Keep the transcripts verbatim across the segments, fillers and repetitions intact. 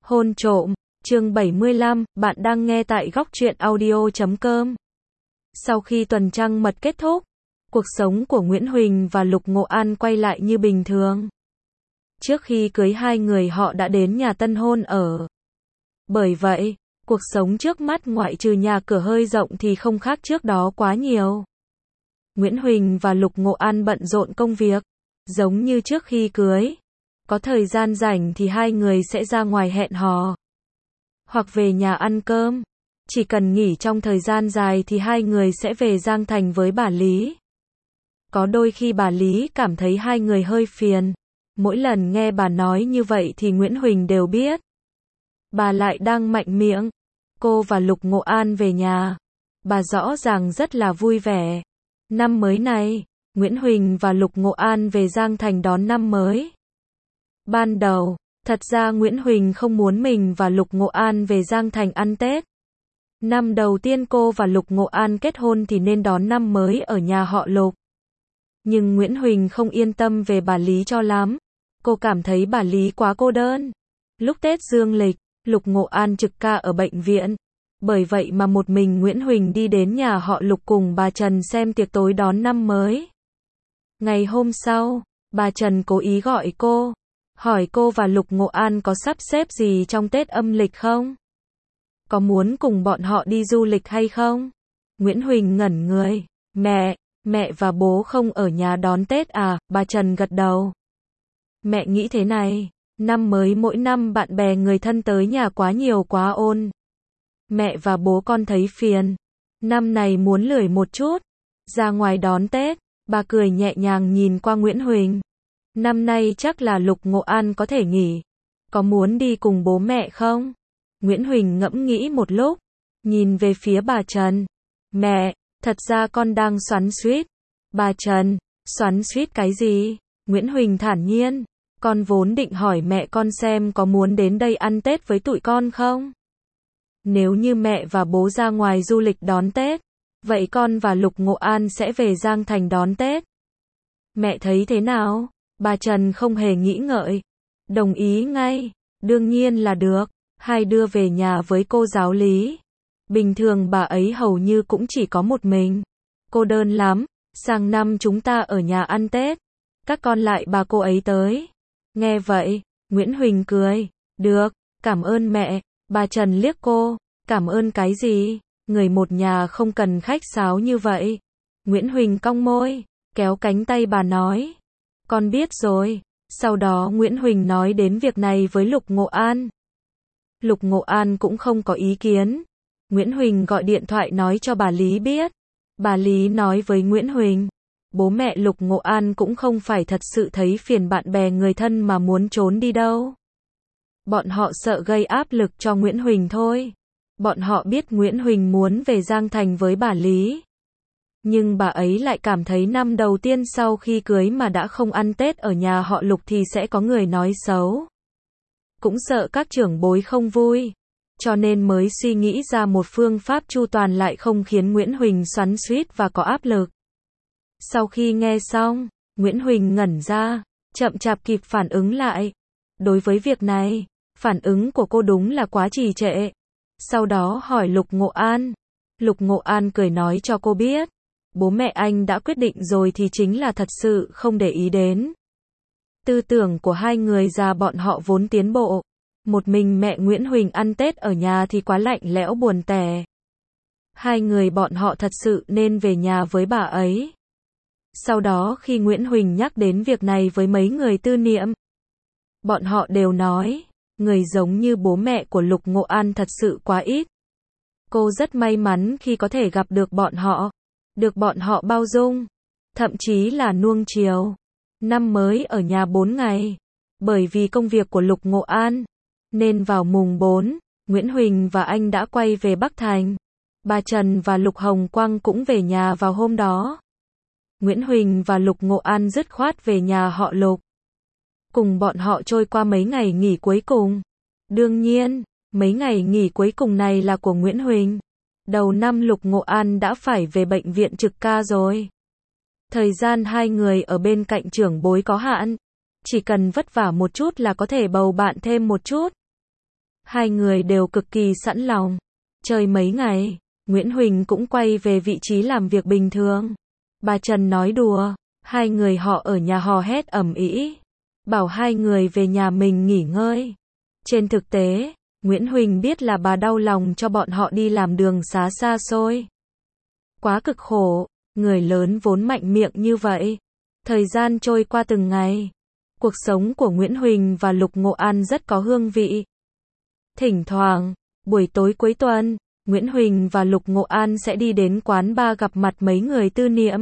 Hôn trộm, chương bảy mươi lăm, bạn đang nghe tại góc truyện audio chấm com. Sau khi tuần trăng mật kết thúc, cuộc sống của Nguyễn Huỳnh và Lục Ngộ An quay lại như bình thường. Trước khi cưới hai người họ đã đến nhà tân hôn ở. Bởi vậy, cuộc sống trước mắt ngoại trừ nhà cửa hơi rộng thì không khác trước đó quá nhiều. Nguyễn Huỳnh và Lục Ngộ An bận rộn công việc, giống như trước khi cưới. Có thời gian rảnh thì hai người sẽ ra ngoài hẹn hò, hoặc về nhà ăn cơm. Chỉ cần nghỉ trong thời gian dài thì hai người sẽ về Giang Thành với bà Lý. Có đôi khi bà Lý cảm thấy hai người hơi phiền. Mỗi lần nghe bà nói như vậy thì Nguyễn Huỳnh đều biết bà lại đang mạnh miệng. Cô và Lục Ngộ An về nhà, bà rõ ràng rất là vui vẻ. Năm mới này, Nguyễn Huỳnh và Lục Ngộ An về Giang Thành đón năm mới. Ban đầu, thật ra Nguyễn Huỳnh không muốn mình và Lục Ngộ An về Giang Thành ăn Tết. Năm đầu tiên cô và Lục Ngộ An kết hôn thì nên đón năm mới ở nhà họ Lục. Nhưng Nguyễn Huỳnh không yên tâm về bà Lý cho lắm. Cô cảm thấy bà Lý quá cô đơn. Lúc Tết dương lịch, Lục Ngộ An trực ca ở bệnh viện. Bởi vậy mà một mình Nguyễn Huỳnh đi đến nhà họ Lục cùng bà Trần xem tiệc tối đón năm mới. Ngày hôm sau, bà Trần cố ý gọi cô, hỏi cô và Lục Ngộ An có sắp xếp gì trong Tết âm lịch không? Có muốn cùng bọn họ đi du lịch hay không? Nguyễn Huỳnh ngẩn người. Mẹ, mẹ và bố không ở nhà đón Tết à? Bà Trần gật đầu. Mẹ nghĩ thế này, năm mới mỗi năm bạn bè người thân tới nhà quá nhiều quá ôn. Mẹ và bố con thấy phiền. Năm này muốn lười một chút, ra ngoài đón Tết. Bà cười nhẹ nhàng nhìn qua Nguyễn Huỳnh. Năm nay chắc là Lục Ngộ An có thể nghỉ. Có muốn đi cùng bố mẹ không? Nguyễn Huỳnh ngẫm nghĩ một lúc, nhìn về phía bà Trần. Mẹ, thật ra con đang xoắn xuýt. Bà Trần, xoắn xuýt cái gì? Nguyễn Huỳnh thản nhiên. Con vốn định hỏi mẹ con xem có muốn đến đây ăn Tết với tụi con không? Nếu như mẹ và bố ra ngoài du lịch đón Tết, vậy con và Lục Ngộ An sẽ về Giang Thành đón Tết. Mẹ thấy thế nào? Bà Trần không hề nghĩ ngợi. Đồng ý ngay. Đương nhiên là được. Hai đưa về nhà với cô giáo Lý. Bình thường bà ấy hầu như cũng chỉ có một mình. Cô đơn lắm. Sang năm chúng ta ở nhà ăn Tết. Các con lại bà cô ấy tới. Nghe vậy, Nguyễn Huỳnh cười. Được, cảm ơn mẹ. Bà Trần liếc cô. Cảm ơn cái gì? Người một nhà không cần khách sáo như vậy. Nguyễn Huỳnh cong môi, kéo cánh tay bà nói. Con biết rồi. Sau đó Nguyễn Huỳnh nói đến việc này với Lục Ngộ An. Lục Ngộ An cũng không có ý kiến. Nguyễn Huỳnh gọi điện thoại nói cho bà Lý biết. Bà Lý nói với Nguyễn Huỳnh. Bố mẹ Lục Ngộ An cũng không phải thật sự thấy phiền bạn bè người thân mà muốn trốn đi đâu. Bọn họ sợ gây áp lực cho Nguyễn Huỳnh thôi. Bọn họ biết Nguyễn Huỳnh muốn về Giang Thành với bà Lý. Nhưng bà ấy lại cảm thấy năm đầu tiên sau khi cưới mà đã không ăn Tết ở nhà họ Lục thì sẽ có người nói xấu. Cũng sợ các trưởng bối không vui. Cho nên mới suy nghĩ ra một phương pháp chu toàn lại không khiến Nguyễn Huỳnh xoắn xuýt và có áp lực. Sau khi nghe xong, Nguyễn Huỳnh ngẩn ra, chậm chạp kịp phản ứng lại. Đối với việc này, phản ứng của cô đúng là quá trì trệ. Sau đó hỏi Lục Ngộ An. Lục Ngộ An cười nói cho cô biết. Bố mẹ anh đã quyết định rồi thì chính là thật sự không để ý đến. Tư tưởng của hai người già bọn họ vốn tiến bộ. Một mình mẹ Nguyễn Huỳnh ăn Tết ở nhà thì quá lạnh lẽo buồn tẻ. Hai người bọn họ thật sự nên về nhà với bà ấy. Sau đó khi Nguyễn Huỳnh nhắc đến việc này với mấy người tư niệm, bọn họ đều nói, người giống như bố mẹ của Lục Ngộ An thật sự quá ít. Cô rất may mắn khi có thể gặp được bọn họ, được bọn họ bao dung, thậm chí là nuông chiều. Năm mới ở nhà bốn ngày, bởi vì công việc của Lục Ngộ An, nên vào mùng bốn, Nguyễn Huỳnh và anh đã quay về Bắc Thành. Bà Trần và Lục Hồng Quang cũng về nhà vào hôm đó. Nguyễn Huỳnh và Lục Ngộ An dứt khoát về nhà họ Lục. Cùng bọn họ trôi qua mấy ngày nghỉ cuối cùng. Đương nhiên, mấy ngày nghỉ cuối cùng này là của Nguyễn Huỳnh. Đầu năm Lục Ngộ An đã phải về bệnh viện trực ca rồi. Thời gian hai người ở bên cạnh trưởng bối có hạn. Chỉ cần vất vả một chút là có thể bầu bạn thêm một chút. Hai người đều cực kỳ sẵn lòng. Chơi mấy ngày, Nguyễn Huỳnh cũng quay về vị trí làm việc bình thường. Bà Trần nói đùa, hai người họ ở nhà hò hét ầm ĩ, bảo hai người về nhà mình nghỉ ngơi. Trên thực tế, Nguyễn Huỳnh biết là bà đau lòng cho bọn họ đi làm đường xá xa xôi. Quá cực khổ, người lớn vốn mạnh miệng như vậy. Thời gian trôi qua từng ngày. Cuộc sống của Nguyễn Huỳnh và Lục Ngộ An rất có hương vị. Thỉnh thoảng, buổi tối cuối tuần, Nguyễn Huỳnh và Lục Ngộ An sẽ đi đến quán bar gặp mặt mấy người tư niệm.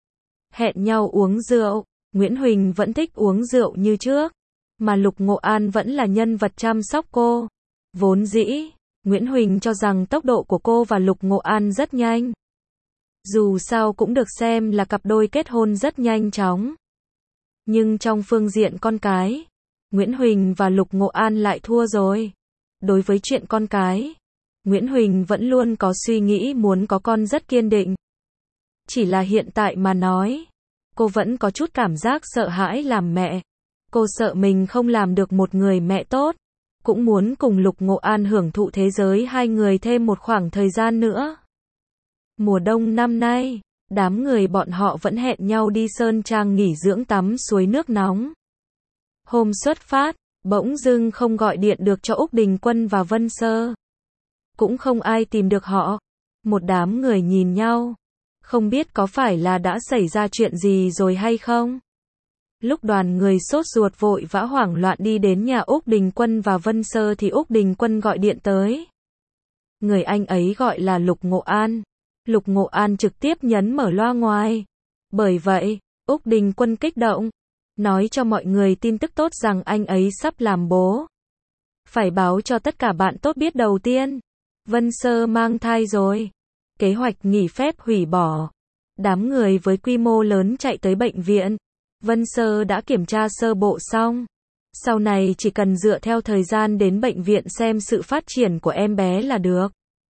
Hẹn nhau uống rượu, Nguyễn Huỳnh vẫn thích uống rượu như trước, mà Lục Ngộ An vẫn là nhân vật chăm sóc cô. Vốn dĩ, Nguyễn Huỳnh cho rằng tốc độ của cô và Lục Ngộ An rất nhanh. Dù sao cũng được xem là cặp đôi kết hôn rất nhanh chóng. Nhưng trong phương diện con cái, Nguyễn Huỳnh và Lục Ngộ An lại thua rồi. Đối với chuyện con cái, Nguyễn Huỳnh vẫn luôn có suy nghĩ muốn có con rất kiên định. Chỉ là hiện tại mà nói, cô vẫn có chút cảm giác sợ hãi làm mẹ. Cô sợ mình không làm được một người mẹ tốt. Cũng muốn cùng Lục Ngộ An hưởng thụ thế giới hai người thêm một khoảng thời gian nữa. Mùa đông năm nay, đám người bọn họ vẫn hẹn nhau đi Sơn Trang nghỉ dưỡng tắm suối nước nóng. Hôm xuất phát, bỗng dưng không gọi điện được cho Úc Đình Quân và Vân Sơ. Cũng không ai tìm được họ. Một đám người nhìn nhau. Không biết có phải là đã xảy ra chuyện gì rồi hay không? Lúc đoàn người sốt ruột vội vã hoảng loạn đi đến nhà Úc Đình Quân và Vân Sơ thì Úc Đình Quân gọi điện tới. Người anh ấy gọi là Lục Ngộ An. Lục Ngộ An trực tiếp nhấn mở loa ngoài. Bởi vậy, Úc Đình Quân kích động, nói cho mọi người tin tức tốt rằng anh ấy sắp làm bố. Phải báo cho tất cả bạn tốt biết đầu tiên. Vân Sơ mang thai rồi. Kế hoạch nghỉ phép hủy bỏ. Đám người với quy mô lớn chạy tới bệnh viện. Vân Sơ đã kiểm tra sơ bộ xong. Sau này chỉ cần dựa theo thời gian đến bệnh viện xem sự phát triển của em bé là được.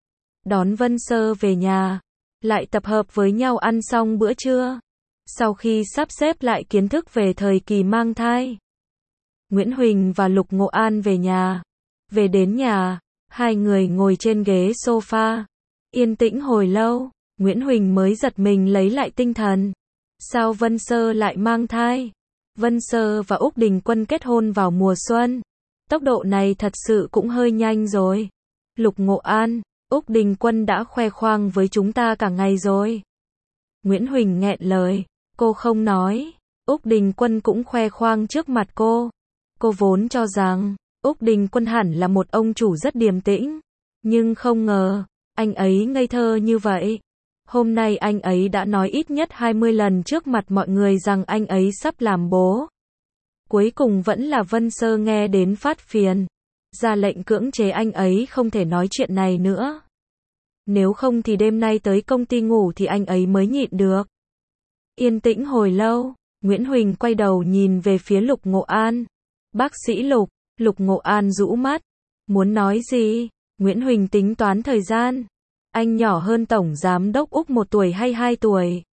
Đón Vân Sơ về nhà, lại tập hợp với nhau ăn xong bữa trưa. Sau khi sắp xếp lại kiến thức về thời kỳ mang thai, Nguyễn Huỳnh và Lục Ngộ An về nhà. Về đến nhà, hai người ngồi trên ghế sofa. Yên tĩnh hồi lâu, Nguyễn Huỳnh mới giật mình lấy lại tinh thần. Sao Vân Sơ lại mang thai? Vân Sơ và Úc Đình Quân kết hôn vào mùa xuân. Tốc độ này thật sự cũng hơi nhanh rồi. Lục Ngộ An, Úc Đình Quân đã khoe khoang với chúng ta cả ngày rồi. Nguyễn Huỳnh nghẹn lời, cô không nói. Úc Đình Quân cũng khoe khoang trước mặt cô. Cô vốn cho rằng, Úc Đình Quân hẳn là một ông chủ rất điềm tĩnh. Nhưng không ngờ, anh ấy ngây thơ như vậy. Hôm nay anh ấy đã nói ít nhất hai mươi lần trước mặt mọi người rằng anh ấy sắp làm bố. Cuối cùng vẫn là Vân Sơ nghe đến phát phiền. Ra lệnh cưỡng chế anh ấy không thể nói chuyện này nữa. Nếu không thì đêm nay tới công ty ngủ thì anh ấy mới nhịn được. Yên tĩnh hồi lâu, Nguyễn Huỳnh quay đầu nhìn về phía Lục Ngộ An. Bác sĩ Lục, Lục Ngộ An rũ mắt. Muốn nói gì? Nguyễn Huỳnh tính toán thời gian. Anh nhỏ hơn Tổng Giám đốc Úc một tuổi hay hai tuổi?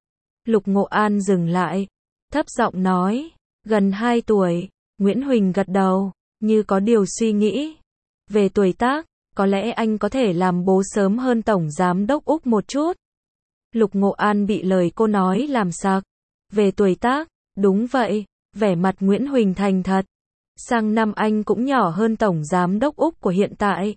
Lục Ngộ An dừng lại, thấp giọng nói, gần hai tuổi. Nguyễn Huỳnh gật đầu, như có điều suy nghĩ. Về tuổi tác, có lẽ anh có thể làm bố sớm hơn Tổng Giám đốc Úc một chút. Lục Ngộ An bị lời cô nói làm sặc. Về tuổi tác, đúng vậy, vẻ mặt Nguyễn Huỳnh thành thật. Sang năm anh cũng nhỏ hơn Tổng Giám đốc Úc của hiện tại.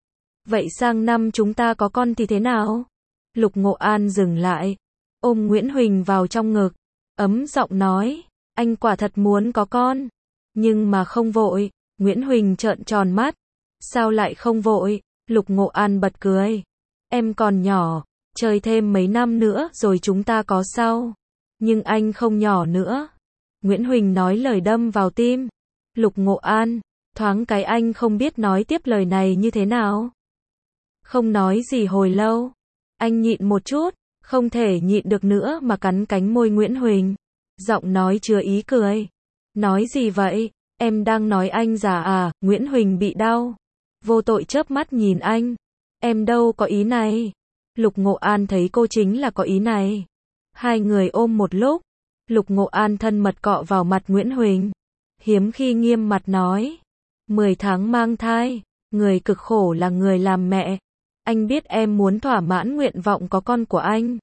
Vậy sang năm chúng ta có con thì thế nào? Lục Ngộ An dừng lại, ôm Nguyễn Huỳnh vào trong ngực, ấm giọng nói, anh quả thật muốn có con, nhưng mà không vội. Nguyễn Huỳnh trợn tròn mắt, sao lại không vội? Lục Ngộ An bật cười, em còn nhỏ, chơi thêm mấy năm nữa rồi chúng ta có sau. Nhưng anh không nhỏ nữa. Nguyễn Huỳnh nói lời đâm vào tim. Lục Ngộ An, thoáng cái anh không biết nói tiếp lời này như thế nào. Không nói gì hồi lâu. Anh nhịn một chút, không thể nhịn được nữa mà cắn cánh môi Nguyễn Huỳnh. Giọng nói chứa ý cười. Nói gì vậy? Em đang nói anh già à? Nguyễn Huỳnh bị đau. Vô tội chớp mắt nhìn anh. Em đâu có ý này. Lục Ngộ An thấy cô chính là có ý này. Hai người ôm một lúc. Lục Ngộ An thân mật cọ vào mặt Nguyễn Huỳnh. Hiếm khi nghiêm mặt nói. Mười tháng mang thai. Người cực khổ là người làm mẹ. Anh biết em muốn thỏa mãn nguyện vọng có con của anh.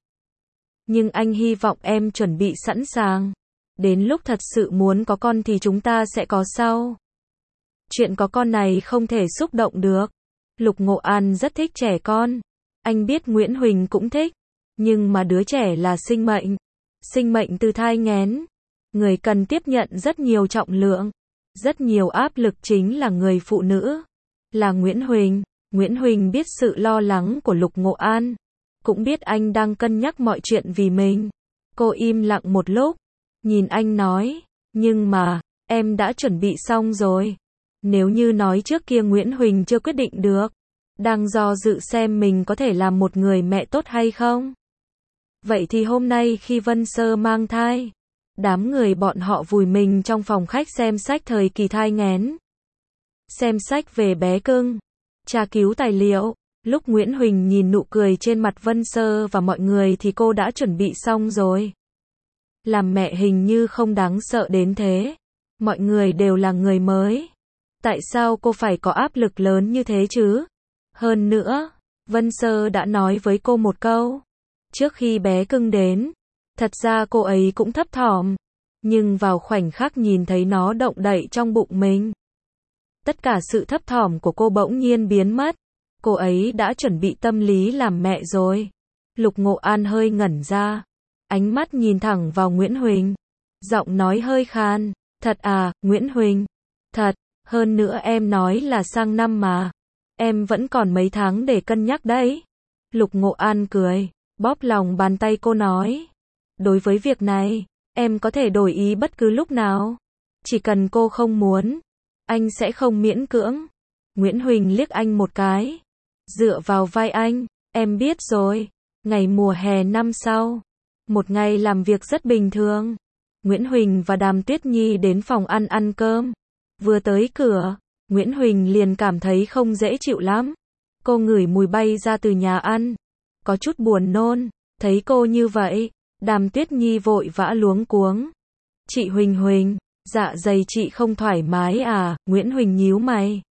Nhưng anh hy vọng em chuẩn bị sẵn sàng. Đến lúc thật sự muốn có con thì chúng ta sẽ có sau. Chuyện có con này không thể xúc động được. Lục Ngộ An rất thích trẻ con. Anh biết Nguyễn Huỳnh cũng thích. Nhưng mà đứa trẻ là sinh mệnh. Sinh mệnh từ thai nghén. Người cần tiếp nhận rất nhiều trọng lượng. Rất nhiều áp lực chính là người phụ nữ. Là Nguyễn Huỳnh. Nguyễn Huỳnh biết sự lo lắng của Lục Ngộ An. Cũng biết anh đang cân nhắc mọi chuyện vì mình. Cô im lặng một lúc. Nhìn anh nói. Nhưng mà, em đã chuẩn bị xong rồi. Nếu như nói trước kia Nguyễn Huỳnh chưa quyết định được. Đang do dự xem mình có thể làm một người mẹ tốt hay không. Vậy thì hôm nay khi Vân Sơ mang thai. Đám người bọn họ vùi mình trong phòng khách xem sách thời kỳ thai nghén. Xem sách về bé cưng. Tra cứu tài liệu. Lúc Nguyễn Huỳnh nhìn nụ cười trên mặt Vân Sơ và mọi người thì cô đã chuẩn bị xong rồi. Làm mẹ hình như không đáng sợ đến thế. Mọi người đều là người mới. Tại sao cô phải có áp lực lớn như thế chứ? Hơn nữa, Vân Sơ đã nói với cô một câu. Trước khi bé cưng đến, thật ra cô ấy cũng thấp thỏm. Nhưng vào khoảnh khắc nhìn thấy nó động đậy trong bụng mình. Tất cả sự thấp thỏm của cô bỗng nhiên biến mất. Cô ấy đã chuẩn bị tâm lý làm mẹ rồi. Lục Ngộ An hơi ngẩn ra. Ánh mắt nhìn thẳng vào Nguyễn Huỳnh. Giọng nói hơi khan. Thật à, Nguyễn Huỳnh? Thật, hơn nữa em nói là sang năm mà. Em vẫn còn mấy tháng để cân nhắc đấy. Lục Ngộ An cười, bóp lòng bàn tay cô nói. Đối với việc này, em có thể đổi ý bất cứ lúc nào. Chỉ cần cô không muốn, anh sẽ không miễn cưỡng. Nguyễn Huỳnh liếc anh một cái. Dựa vào vai anh, em biết rồi. Ngày mùa hè năm sau. Một ngày làm việc rất bình thường. Nguyễn Huỳnh và Đàm Tuyết Nhi đến phòng ăn ăn cơm. Vừa tới cửa, Nguyễn Huỳnh liền cảm thấy không dễ chịu lắm. Cô ngửi mùi bay ra từ nhà ăn. Có chút buồn nôn. Thấy cô như vậy, Đàm Tuyết Nhi vội vã luống cuống. Chị Huỳnh Huỳnh, dạ dày chị không thoải mái à? Nguyễn Huỳnh nhíu mày.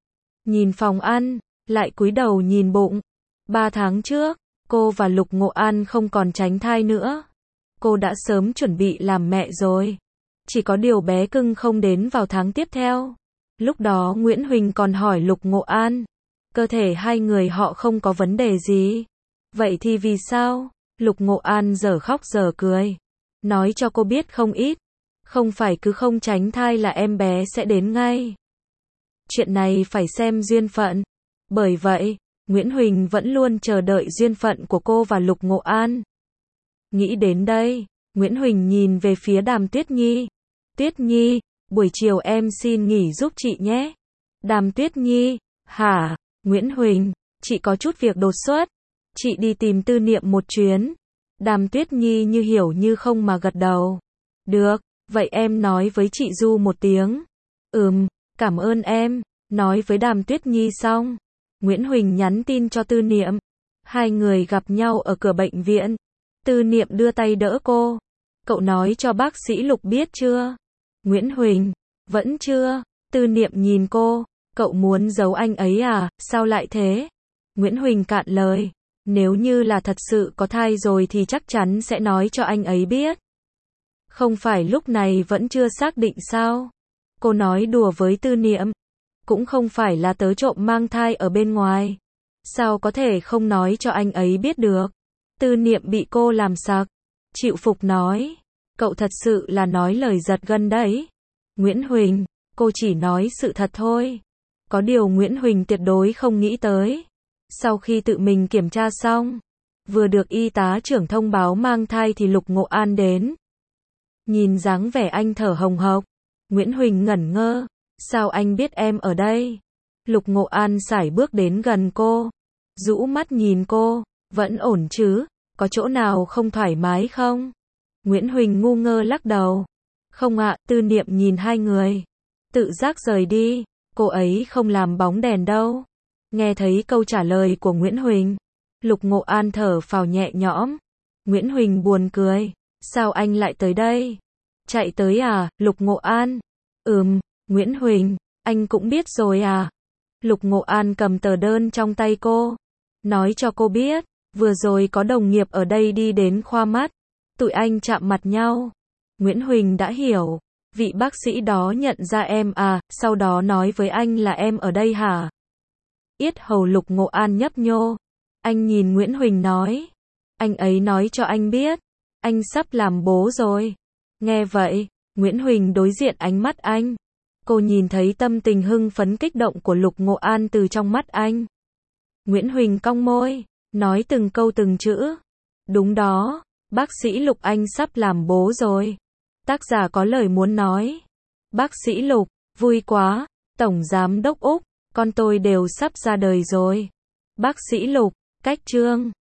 Nhìn phòng ăn, lại cúi đầu nhìn bụng. Ba tháng trước, cô và Lục Ngộ An không còn tránh thai nữa. Cô đã sớm chuẩn bị làm mẹ rồi. Chỉ có điều bé cưng không đến vào tháng tiếp theo. Lúc đó Nguyễn Huỳnh còn hỏi Lục Ngộ An. Cơ thể hai người họ không có vấn đề gì. Vậy thì vì sao? Lục Ngộ An giờ khóc giờ cười. Nói cho cô biết không ít. Không phải cứ không tránh thai là em bé sẽ đến ngay. Chuyện này phải xem duyên phận. Bởi vậy, Nguyễn Huỳnh vẫn luôn chờ đợi duyên phận của cô và Lục Ngộ An. Nghĩ đến đây, Nguyễn Huỳnh nhìn về phía Đàm Tuyết Nhi. Tuyết Nhi, buổi chiều em xin nghỉ giúp chị nhé. Đàm Tuyết Nhi, hả? Nguyễn Huỳnh, chị có chút việc đột xuất. Chị đi tìm Tư Niệm một chuyến. Đàm Tuyết Nhi như hiểu như không mà gật đầu. Được, vậy em nói với chị Du một tiếng. Ừm, cảm ơn em. Nói với Đàm Tuyết Nhi xong, Nguyễn Huỳnh nhắn tin cho Tư Niệm. Hai người gặp nhau ở cửa bệnh viện. Tư Niệm đưa tay đỡ cô. Cậu nói cho bác sĩ Lục biết chưa? Nguyễn Huỳnh, vẫn chưa. Tư Niệm nhìn cô. Cậu muốn giấu anh ấy à? Sao lại thế? Nguyễn Huỳnh cạn lời. Nếu như là thật sự có thai rồi thì chắc chắn sẽ nói cho anh ấy biết. Không phải lúc này vẫn chưa xác định sao? Cô nói đùa với Tư Niệm. Cũng không phải là tớ trộm mang thai ở bên ngoài. Sao có thể không nói cho anh ấy biết được? Tư Niệm bị cô làm sặc. Chịu phục nói. Cậu thật sự là nói lời giật gân đấy. Nguyễn Huỳnh, cô chỉ nói sự thật thôi. Có điều Nguyễn Huỳnh tuyệt đối không nghĩ tới. Sau khi tự mình kiểm tra xong, vừa được y tá trưởng thông báo mang thai thì Lục Ngộ An đến. Nhìn dáng vẻ anh thở hồng hộc, Nguyễn Huỳnh ngẩn ngơ. Sao anh biết em ở đây? Lục Ngộ An sải bước đến gần cô, rũ mắt nhìn cô. Vẫn ổn chứ? Có chỗ nào không thoải mái không? Nguyễn Huỳnh ngu ngơ lắc đầu. Không ạ. Tư Niệm nhìn hai người, tự giác rời đi. Cô ấy không làm bóng đèn đâu. Nghe thấy câu trả lời của Nguyễn Huỳnh, Lục Ngộ An thở phào nhẹ nhõm. Nguyễn Huỳnh buồn cười. Sao anh lại tới đây? Chạy tới à? Lục Ngộ An. Ừm. Nguyễn Huỳnh, anh cũng biết rồi à? Lục Ngộ An cầm tờ đơn trong tay cô, nói cho cô biết, vừa rồi có đồng nghiệp ở đây đi đến khoa mắt, tụi anh chạm mặt nhau. Nguyễn Huỳnh đã hiểu, vị bác sĩ đó nhận ra em à, sau đó nói với anh là em ở đây hả? Yết hầu Lục Ngộ An nhấp nhô, anh nhìn Nguyễn Huỳnh nói, anh ấy nói cho anh biết, anh sắp làm bố rồi. Nghe vậy, Nguyễn Huỳnh đối diện ánh mắt anh. Cô nhìn thấy tâm tình hưng phấn kích động của Lục Ngộ An từ trong mắt anh. Nguyễn Huỳnh cong môi, nói từng câu từng chữ. Đúng đó, bác sĩ Lục anh sắp làm bố rồi. Tác giả có lời muốn nói. Bác sĩ Lục, vui quá, Tổng Giám đốc Úc, con tôi đều sắp ra đời rồi. Bác sĩ Lục, cách chương.